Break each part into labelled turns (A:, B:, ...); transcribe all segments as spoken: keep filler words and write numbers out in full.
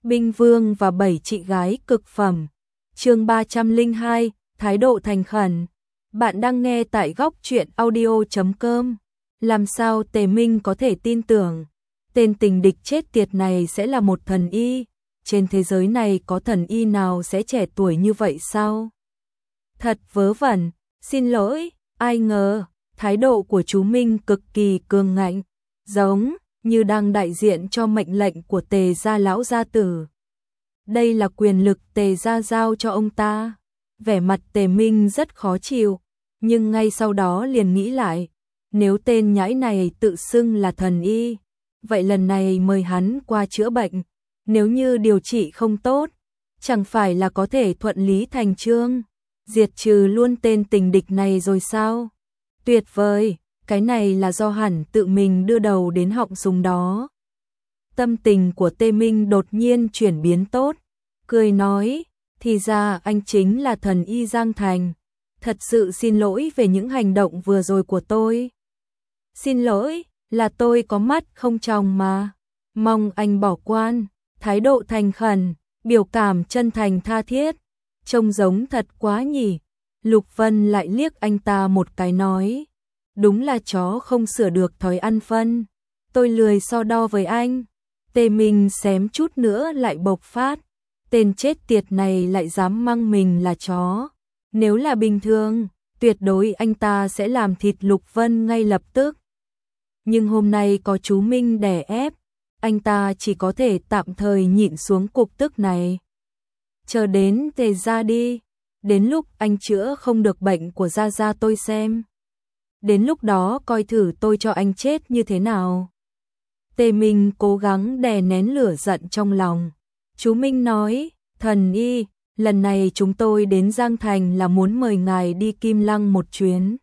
A: Binh Vương và bảy chị gái cực phẩm. Chương ba trăm lẻ hai, thái độ thành khẩn. Bạn đang nghe tại góc truyện audio chấm com. Làm sao Tề Minh có thể tin tưởng tên tình địch chết tiệt này sẽ là một thần y? Trên thế giới này có thần y nào sẽ trẻ tuổi như vậy sao? Thật vớ vẩn, xin lỗi, ai ngờ, thái độ của chú Minh cực kỳ cường ngạnh, giống như đang đại diện cho mệnh lệnh của Tề gia lão gia tử. Đây là quyền lực Tề gia giao cho ông ta. Vẻ mặt Tề Minh rất khó chịu, nhưng ngay sau đó liền nghĩ lại, nếu tên nhãi này tự xưng là thần y, vậy lần này mời hắn qua chữa bệnh, nếu như điều trị không tốt, chẳng phải là có thể thuận lý thành chương, diệt trừ luôn tên tình địch này rồi sao? Tuyệt vời, cái này là do hẳn tự mình đưa đầu đến họng súng đó. Tâm tình của Tề Minh đột nhiên chuyển biến tốt, cười nói, thì ra anh chính là thần y Giang Thành, thật sự xin lỗi về những hành động vừa rồi của tôi. Xin lỗi, là tôi có mắt không tròng mà, mong anh bỏ quan. Thái độ thành khẩn, biểu cảm chân thành tha thiết, trông giống thật quá nhỉ. Lục Vân lại liếc anh ta một cái nói, đúng là chó không sửa được thói ăn phân, tôi lười so đo với anh. Tề Minh xém chút nữa lại bộc phát, tên chết tiệt này lại dám mang mình là chó. Nếu là bình thường, tuyệt đối anh ta sẽ làm thịt Lục Vân ngay lập tức. Nhưng hôm nay có chú Minh đè ép, anh ta chỉ có thể tạm thời nhịn xuống cục tức này. Chờ đến Tề gia đi, đến lúc anh chữa không được bệnh của Gia Gia tôi xem. Đến lúc đó coi thử tôi cho anh chết như thế nào. Tề Minh cố gắng đè nén lửa giận trong lòng. Chú Minh nói, thần y, lần này chúng tôi đến Giang Thành là muốn mời ngài đi Kim Lăng một chuyến.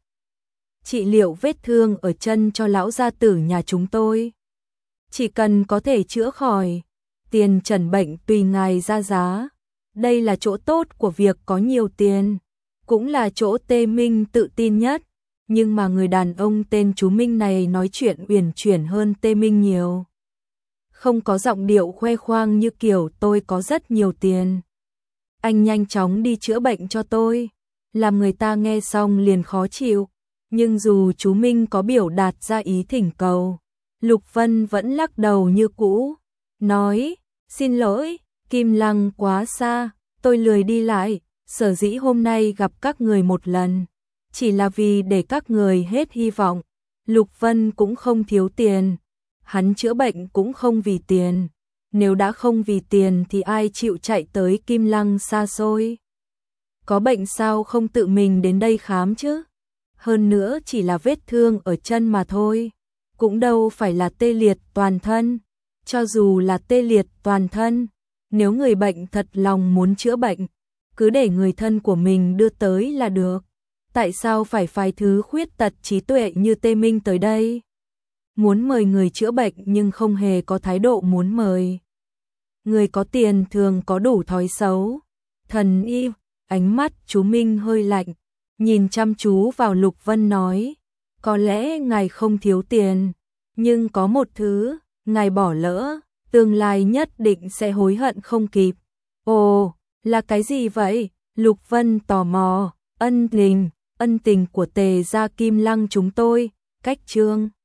A: Trị liệu vết thương ở chân cho lão gia tử nhà chúng tôi. Chỉ cần có thể chữa khỏi, tiền chẩn bệnh tùy ngài ra giá. Đây là chỗ tốt của việc có nhiều tiền, cũng là chỗ Tề Minh tự tin nhất. Nhưng mà người đàn ông tên chú Minh này nói chuyện uyển chuyển hơn Tề Minh nhiều. Không có giọng điệu khoe khoang như kiểu tôi có rất nhiều tiền. Anh nhanh chóng đi chữa bệnh cho tôi. Làm người ta nghe xong liền khó chịu. Nhưng dù chú Minh có biểu đạt ra ý thỉnh cầu, Lục Vân vẫn lắc đầu như cũ, nói, xin lỗi, Kim Lăng quá xa, tôi lười đi lại, sở dĩ hôm nay gặp các người một lần, chỉ là vì để các người hết hy vọng. Lục Vân cũng không thiếu tiền, hắn chữa bệnh cũng không vì tiền, nếu đã không vì tiền thì ai chịu chạy tới Kim Lăng xa xôi. Có bệnh sao không tự mình đến đây khám chứ? Hơn nữa chỉ là vết thương ở chân mà thôi, cũng đâu phải là tê liệt toàn thân. Cho dù là tê liệt toàn thân, nếu người bệnh thật lòng muốn chữa bệnh, cứ để người thân của mình đưa tới là được. Tại sao phải phái thứ khuyết tật trí tuệ như Tề Minh tới đây? Muốn mời người chữa bệnh nhưng không hề có thái độ muốn mời. Người có tiền thường có đủ thói xấu. Thần y, ánh mắt chú Minh hơi lạnh, nhìn chăm chú vào Lục Vân nói, có lẽ ngài không thiếu tiền, nhưng có một thứ, ngài bỏ lỡ, tương lai nhất định sẽ hối hận không kịp. Ồ, là cái gì vậy? Lục Vân tò mò. Ân tình, ân tình của Tề gia Kim Lăng chúng tôi, cách chương.